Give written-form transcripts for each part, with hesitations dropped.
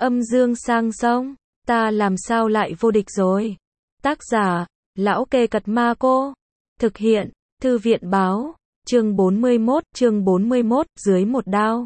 Âm dương sang sông, ta làm sao lại vô địch rồi. Tác giả, Lão Kê Cật Ma Cô. Thực hiện, Thư viện báo, chương 41, dưới một đao.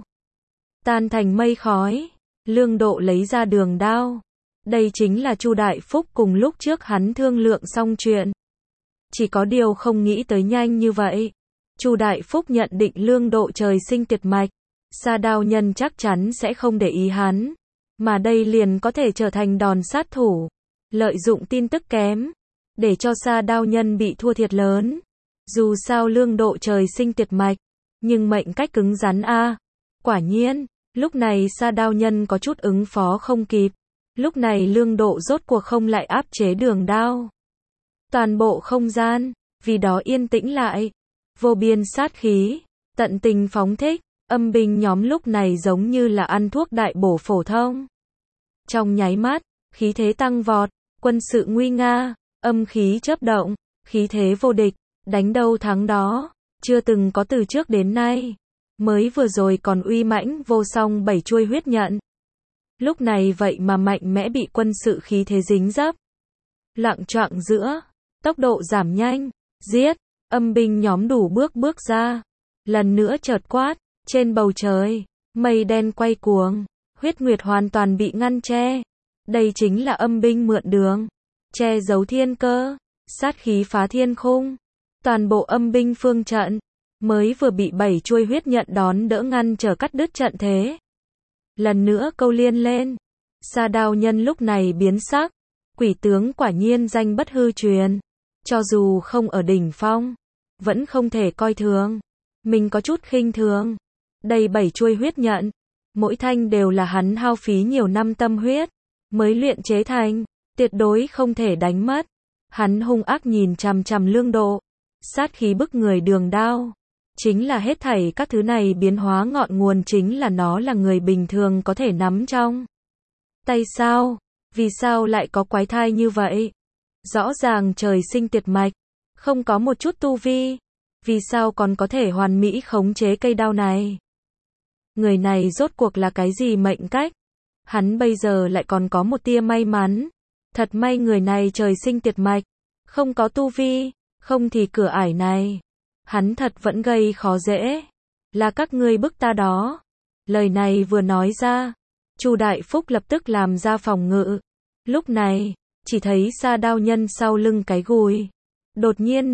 Tan thành mây khói, Lương Độ lấy ra đường đao. Đây chính là Chu Đại Phúc cùng lúc trước hắn thương lượng xong chuyện. Chỉ có điều không nghĩ tới nhanh như vậy. Chu Đại Phúc nhận định Lương Độ trời sinh tuyệt mạch, Sa Đao Nhân chắc chắn sẽ không để ý hắn, mà đây liền có thể trở thành đòn sát thủ, lợi dụng tin tức kém, để cho Sa Đao Nhân bị thua thiệt lớn. Dù sao Lương Độ trời sinh tuyệt mạch, nhưng mệnh cách cứng rắn a. Quả nhiên, lúc này Sa Đao Nhân có chút ứng phó không kịp. Lúc này Lương Độ rốt cuộc không lại áp chế đường đao. Toàn bộ không gian, vì đó yên tĩnh lại. Vô biên sát khí, tận tình phóng thích, âm binh nhóm lúc này giống như là ăn thuốc đại bổ phổ thông. Trong nháy mắt, khí thế tăng vọt, quân sự nguy nga, âm khí chớp động, khí thế vô địch, đánh đâu thắng đó, chưa từng có từ trước đến nay. Mới vừa rồi còn uy mãnh vô song 7 chuôi huyết nhận. Lúc này vậy mà mạnh mẽ bị quân sự khí thế dính dấp. Loạng choạng giữa, tốc độ giảm nhanh, giết, âm binh nhóm đủ bước ra. Lần nữa chợt quát, trên bầu trời, mây đen quay cuồng, huyết nguyệt hoàn toàn bị ngăn che. Đây chính là âm binh mượn đường, che giấu thiên cơ, sát khí phá thiên khung. Toàn bộ âm binh phương trận, mới vừa bị 7 chuôi huyết nhận đón đỡ ngăn trở cắt đứt trận thế. Lần nữa câu liên lên, Sa Đao Nhân lúc này biến sắc, quỷ tướng quả nhiên danh bất hư truyền. Cho dù không ở đỉnh phong, vẫn không thể coi thường. Mình có chút khinh thường. Đây 7 chuôi huyết nhận, mỗi thanh đều là hắn hao phí nhiều năm tâm huyết, mới luyện chế thành, tuyệt đối không thể đánh mất. Hắn hung ác nhìn chằm chằm Lương Độ, sát khí bức người đường đao. Chính là hết thảy các thứ này biến hóa ngọn nguồn chính là nó là người bình thường có thể nắm trong tay sao? Vì sao lại có quái thai như vậy? Rõ ràng trời sinh tuyệt mạch, không có một chút tu vi, vì sao còn có thể hoàn mỹ khống chế cây đao này? Người này rốt cuộc là cái gì mệnh cách? Hắn bây giờ lại còn có một tia may mắn. Thật may người này trời sinh tuyệt mạch, không có tu vi, không thì cửa ải này, hắn thật vẫn gây khó dễ. Là các ngươi bức ta đó. Lời này vừa nói ra, Chu Đại Phúc lập tức làm ra phòng ngự. Lúc này, chỉ thấy Sa Đao Nhân sau lưng cái gùi đột nhiên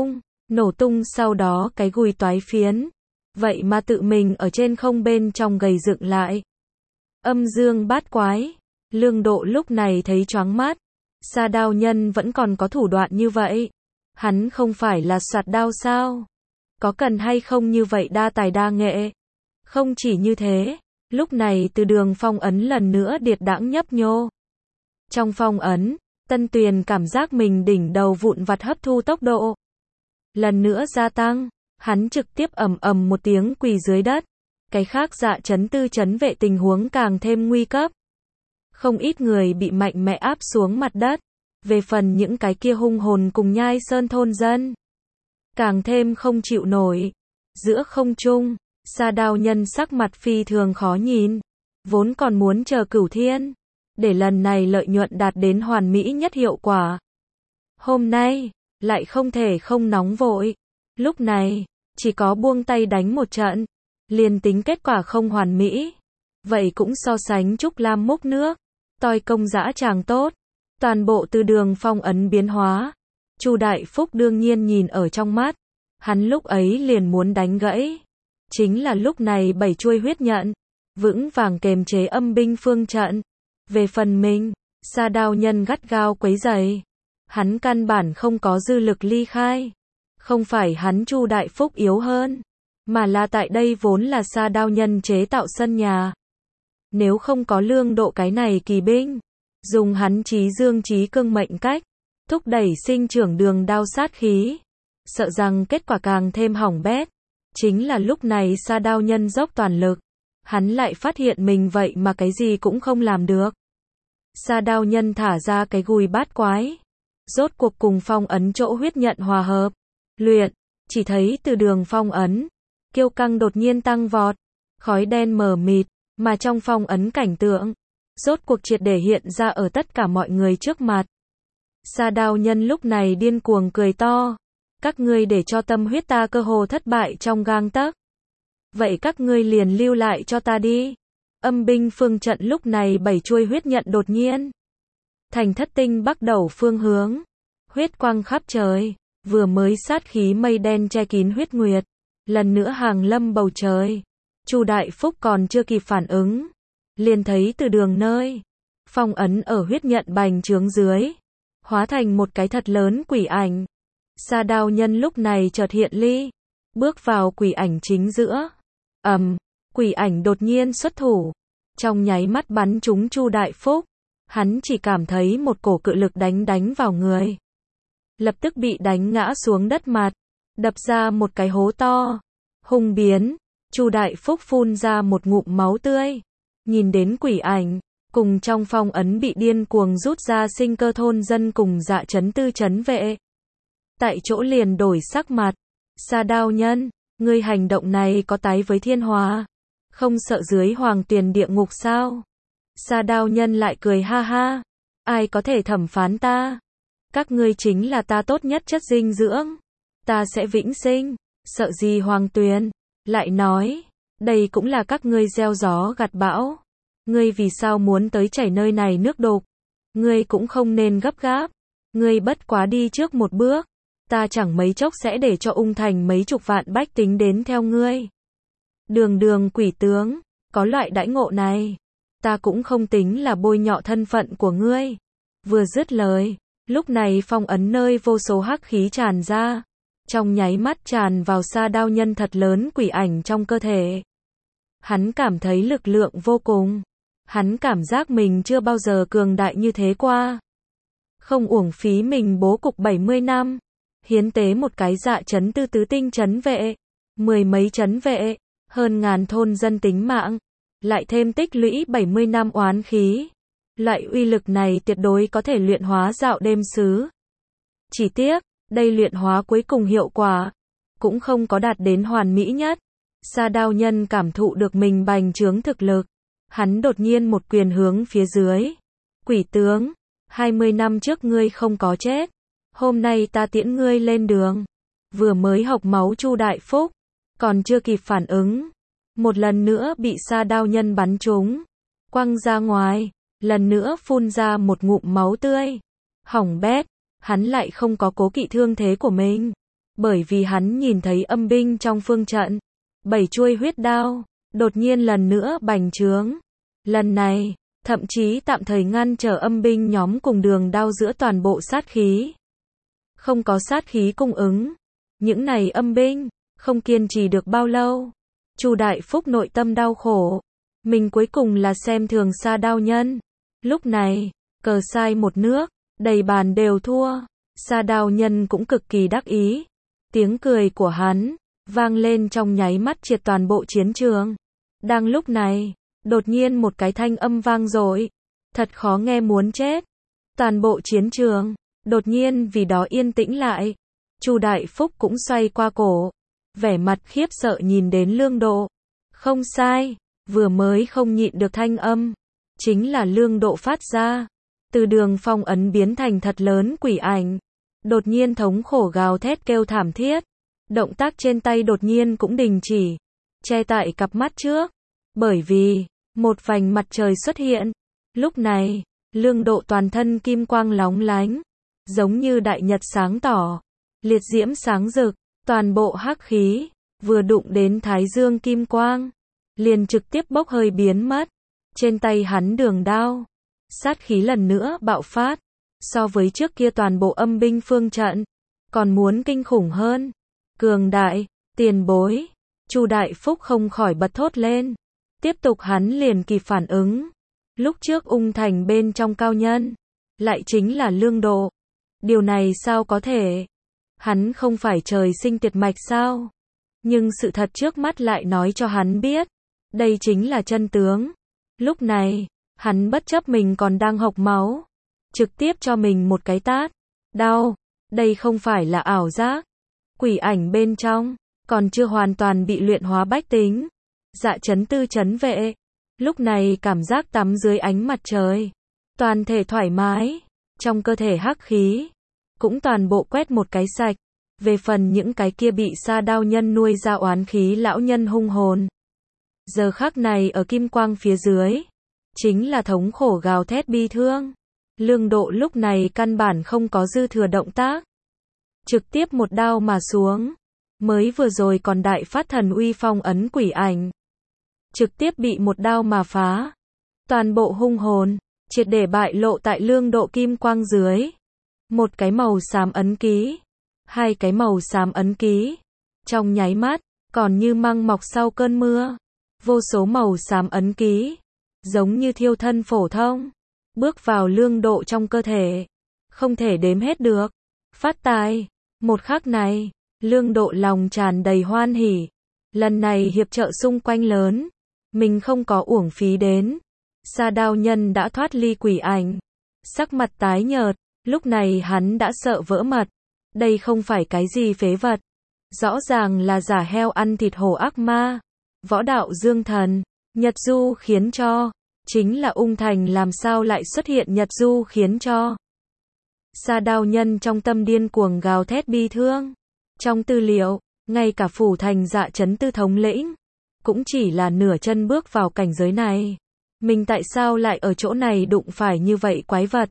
nổ tung sau đó cái gùi toái phiến. Vậy mà tự mình ở trên không bên trong gầy dựng lại. Âm dương bát quái. Lương Độ lúc này thấy choáng mắt. Sa Đao Nhân vẫn còn có thủ đoạn như vậy. Hắn không phải là soạt đao sao? Có cần hay không như vậy đa tài đa nghệ? Không chỉ như thế, lúc này từ đường phong ấn lần nữa điệt đãng nhấp nhô. Trong phong ấn, Tân Tuyền cảm giác mình đỉnh đầu vụn vặt hấp thu tốc độ lần nữa gia tăng, hắn trực tiếp ầm ầm một tiếng quỳ dưới đất. Cái khác Dạ Trấn Tư trấn vệ tình huống càng thêm nguy cấp. Không ít người bị mạnh mẽ áp xuống mặt đất. Về phần những cái kia hung hồn cùng Nhai Sơn thôn dân, càng thêm không chịu nổi. Giữa không trung, Sa Đao Nhân sắc mặt phi thường khó nhìn, vốn còn muốn chờ Cửu Thiên, để lần này lợi nhuận đạt đến hoàn mỹ nhất hiệu quả. Hôm nay, lại không thể không nóng vội. Lúc này, chỉ có buông tay đánh một trận, liền tính kết quả không hoàn mỹ. Vậy cũng so sánh Trúc Lam múc nước, toi công dã tràng tốt. Toàn bộ từ đường phong ấn biến hóa. Chu Đại Phúc đương nhiên nhìn ở trong mắt. Hắn lúc ấy liền muốn đánh gãy. Chính là lúc này 7 chuôi huyết nhận, vững vàng kềm chế âm binh phương trận. Về phần mình, Sa Đao Nhân gắt gao quấy rầy. Hắn căn bản không có dư lực ly khai. Không phải hắn Chu Đại Phúc yếu hơn, mà là tại đây vốn là Sa Đao Nhân chế tạo sân nhà. Nếu không có Lương Độ cái này kỳ binh, dùng hắn trí dương trí cương mệnh cách, thúc đẩy sinh trưởng đường đao sát khí, sợ rằng kết quả càng thêm hỏng bét. Chính là lúc này Sa Đao Nhân dốc toàn lực, hắn lại phát hiện mình vậy mà cái gì cũng không làm được. Sa Đao Nhân thả ra cái gùi bát quái, rốt cuộc cùng phong ấn chỗ huyết nhận hòa hợp, luyện, chỉ thấy từ đường phong ấn, kiêu căng đột nhiên tăng vọt, khói đen mờ mịt, mà trong phong ấn cảnh tượng, rốt cuộc triệt để hiện ra ở tất cả mọi người trước mặt. Sa Đao Nhân lúc này điên cuồng cười to. Các ngươi để cho tâm huyết ta cơ hồ thất bại trong gang tấc. Vậy các ngươi liền lưu lại cho ta đi. Âm binh phương trận lúc này 7 chuôi huyết nhận đột nhiên thành thất tinh bắt đầu phương hướng. Huyết quang khắp trời, vừa mới sát khí mây đen che kín huyết nguyệt, lần nữa hàng lâm bầu trời. Chu Đại Phúc còn chưa kịp phản ứng, liền thấy từ đường nơi phong ấn ở huyết nhận bành trướng dưới, hóa thành một cái thật lớn quỷ ảnh. Sa Đao Nhân lúc này chợt hiện ly, bước vào quỷ ảnh chính giữa. Quỷ ảnh đột nhiên xuất thủ, trong nháy mắt bắn trúng Chu Đại Phúc. Hắn chỉ cảm thấy một cổ cự lực đánh vào người, lập tức bị đánh ngã xuống đất mặt, đập ra một cái hố to. Hung biến, Chu Đại Phúc phun ra một ngụm máu tươi, nhìn đến quỷ ảnh, cùng trong phong ấn bị điên cuồng rút ra sinh cơ thôn dân cùng Dạ Chấn Tư trấn vệ. Tại chỗ liền đổi sắc mặt. Sa Đao Nhân, ngươi hành động này có tái với thiên hòa, không sợ dưới hoàng tuyền địa ngục sao? Sa Đao Nhân lại cười ha ha, ai có thể thẩm phán ta? Các ngươi chính là ta tốt nhất chất dinh dưỡng, ta sẽ vĩnh sinh, sợ gì hoàng tuyền? Lại nói, đây cũng là các ngươi gieo gió gặt bão. Ngươi vì sao muốn tới chảy nơi này nước đục? Ngươi cũng không nên gấp gáp, ngươi bất quá đi trước một bước, ta chẳng mấy chốc sẽ để cho Ung Thành mấy chục vạn bách tính đến theo ngươi. Đường quỷ tướng, có loại đãi ngộ này, ta cũng không tính là bôi nhọ thân phận của ngươi. Vừa dứt lời, lúc này phong ấn nơi vô số hắc khí tràn ra, trong nháy mắt tràn vào Sa Đao Nhân thật lớn quỷ ảnh trong cơ thể. Hắn cảm thấy lực lượng vô cùng, hắn cảm giác mình chưa bao giờ cường đại như thế qua. Không uổng phí mình bố cục 70 năm, hiến tế một cái Dạ Chấn Tư tứ tinh trấn vệ, 10 mấy trấn vệ, hơn ngàn thôn dân tính mạng, lại thêm tích lũy 70 năm oán khí. Loại uy lực này tuyệt đối có thể luyện hóa Dạo Đêm Sứ. Chỉ tiếc, đây luyện hóa cuối cùng hiệu quả cũng không có đạt đến hoàn mỹ nhất. Sa Đao Nhân cảm thụ được mình bành trướng thực lực, hắn đột nhiên một quyền hướng phía dưới. Quỷ tướng, 20 năm trước ngươi không có chết, hôm nay ta tiễn ngươi lên đường. Vừa mới hộc máu Chu Đại Phúc, còn chưa kịp phản ứng, một lần nữa bị Sa Đao Nhân bắn trúng, quăng ra ngoài, lần nữa phun ra một ngụm máu tươi. Hỏng bét, hắn lại không có cố kỵ thương thế của mình, bởi vì hắn nhìn thấy âm binh trong phương trận, 7 chuôi huyết đao, đột nhiên lần nữa bành trướng. Lần này, thậm chí tạm thời ngăn trở âm binh nhóm cùng đường đao giữa toàn bộ sát khí. Không có sát khí cung ứng, những này âm binh không kiên trì được bao lâu. Chu Đại Phúc nội tâm đau khổ, mình cuối cùng là xem thường Sa Đao Nhân. Lúc này, cờ sai một nước, đầy bàn đều thua. Sa Đao Nhân cũng cực kỳ đắc ý. Tiếng cười của hắn vang lên trong nháy mắt triệt toàn bộ chiến trường. Đang lúc này, đột nhiên một cái thanh âm vang dội, thật khó nghe muốn chết. Toàn bộ chiến trường đột nhiên vì đó yên tĩnh lại. Chu Đại Phúc cũng xoay qua cổ, vẻ mặt khiếp sợ nhìn đến Lương Độ. Không sai, vừa mới không nhịn được thanh âm, chính là Lương Độ phát ra. Từ đường phong ấn biến thành thật lớn quỷ ảnh, đột nhiên thống khổ gào thét kêu thảm thiết. Động tác trên tay đột nhiên cũng đình chỉ, che tại cặp mắt trước, bởi vì một vành mặt trời xuất hiện. Lúc này, Lương Độ toàn thân kim quang lóng lánh, giống như đại nhật sáng tỏ, liệt diễm sáng rực, toàn bộ hắc khí vừa đụng đến thái dương kim quang, liền trực tiếp bốc hơi biến mất. Trên tay hắn đường đao, sát khí lần nữa bạo phát, so với trước kia toàn bộ âm binh phương trận còn muốn kinh khủng hơn. Cường đại, tiền bối. Chu Đại Phúc không khỏi bật thốt lên. Tiếp tục hắn liền kịp phản ứng. Lúc trước Ung Thành bên trong cao nhân, lại chính là Lương Độ. Điều này sao có thể? Hắn không phải trời sinh tuyệt mạch sao? Nhưng sự thật trước mắt lại nói cho hắn biết, đây chính là chân tướng. Lúc này, hắn bất chấp mình còn đang hộc máu, trực tiếp cho mình một cái tát. Đau, đây không phải là ảo giác. Quỷ ảnh bên trong còn chưa hoàn toàn bị luyện hóa bách tính, Dạ Chấn Tư trấn vệ Lúc này cảm giác tắm dưới ánh mặt trời, toàn thể thoải mái, trong cơ thể hắc khí cũng toàn bộ quét một cái sạch. Về phần những cái kia bị Sa Đao Nhân nuôi ra oán khí lão nhân hung hồn, giờ khắc này ở kim quang phía dưới, chính là thống khổ gào thét bi thương. Lương Độ lúc này căn bản không có dư thừa động tác, trực tiếp một đao mà xuống. Mới vừa rồi còn đại phát thần uy phong ấn quỷ ảnh, trực tiếp bị một đao mà phá. Toàn bộ hung hồn triệt để bại lộ tại Lương Độ kim quang dưới. Một cái màu xám ấn ký, hai cái màu xám ấn ký, trong nháy mắt, còn như măng mọc sau cơn mưa. Vô số màu xám ấn ký, giống như thiêu thân phổ thông, bước vào Lương Độ trong cơ thể, không thể đếm hết được. Phát tài, một khắc này, Lương Độ lòng tràn đầy hoan hỉ. Lần này hiệp trợ xung quanh lớn, mình không có uổng phí đến. Sa Đao Nhân đã thoát ly quỷ ảnh, sắc mặt tái nhợt, lúc này hắn đã sợ vỡ mật. Đây không phải cái gì phế vật, rõ ràng là giả heo ăn thịt hổ ác ma. Võ đạo dương thần, Nhật Du khiến cho, chính là Ung Thành làm sao lại xuất hiện Nhật Du khiến cho. Sa Đao Nhân trong tâm điên cuồng gào thét bi thương. Trong tư liệu, ngay cả phủ thành Dạ Trấn Tư thống lĩnh, cũng chỉ là nửa chân bước vào cảnh giới này. Mình tại sao lại ở chỗ này đụng phải như vậy quái vật?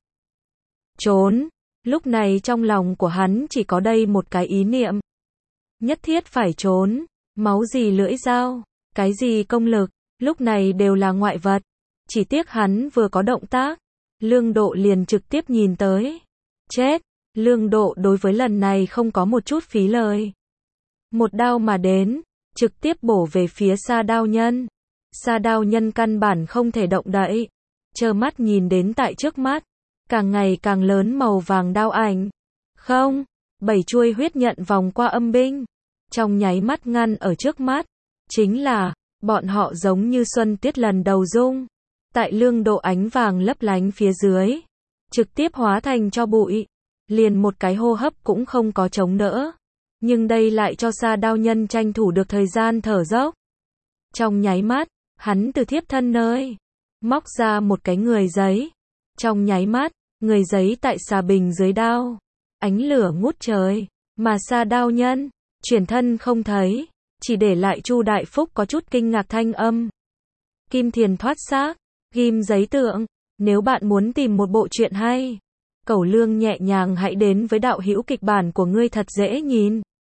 Trốn, lúc này trong lòng của hắn chỉ có đây một cái ý niệm. Nhất thiết phải trốn, máu gì lưỡi dao, cái gì công lực, lúc này đều là ngoại vật. Chỉ tiếc hắn vừa có động tác, Lương Độ liền trực tiếp nhìn tới. Chết, Lương Độ đối với lần này không có một chút phí lời. Một đao mà đến, trực tiếp bổ về phía Sa Đao Nhân. Sa Đao Nhân căn bản không thể động đậy, trơ mắt nhìn đến tại trước mắt, càng ngày càng lớn màu vàng đao ảnh. Không, 7 chuôi huyết nhận vòng qua âm binh, trong nháy mắt ngăn ở trước mắt. Chính là, bọn họ giống như xuân tiết lần đầu dung, tại Lương Độ ánh vàng lấp lánh phía dưới, trực tiếp hóa thành cho bụi, liền một cái hô hấp cũng không có chống đỡ. Nhưng đây lại cho Sa Đao Nhân tranh thủ được thời gian thở dốc. Trong nháy mắt, hắn từ thiếp thân nơi, móc ra một cái người giấy. Trong nháy mắt, người giấy tại xà bình dưới đao, ánh lửa ngút trời, mà Sa Đao Nhân, chuyển thân không thấy, chỉ để lại Chu Đại Phúc có chút kinh ngạc thanh âm. Kim Thiền thoát xác, ghim giấy tượng, nếu bạn muốn tìm một bộ truyện hay, Cẩu Lương nhẹ nhàng hãy đến với đạo hữu kịch bản của ngươi thật dễ nhìn.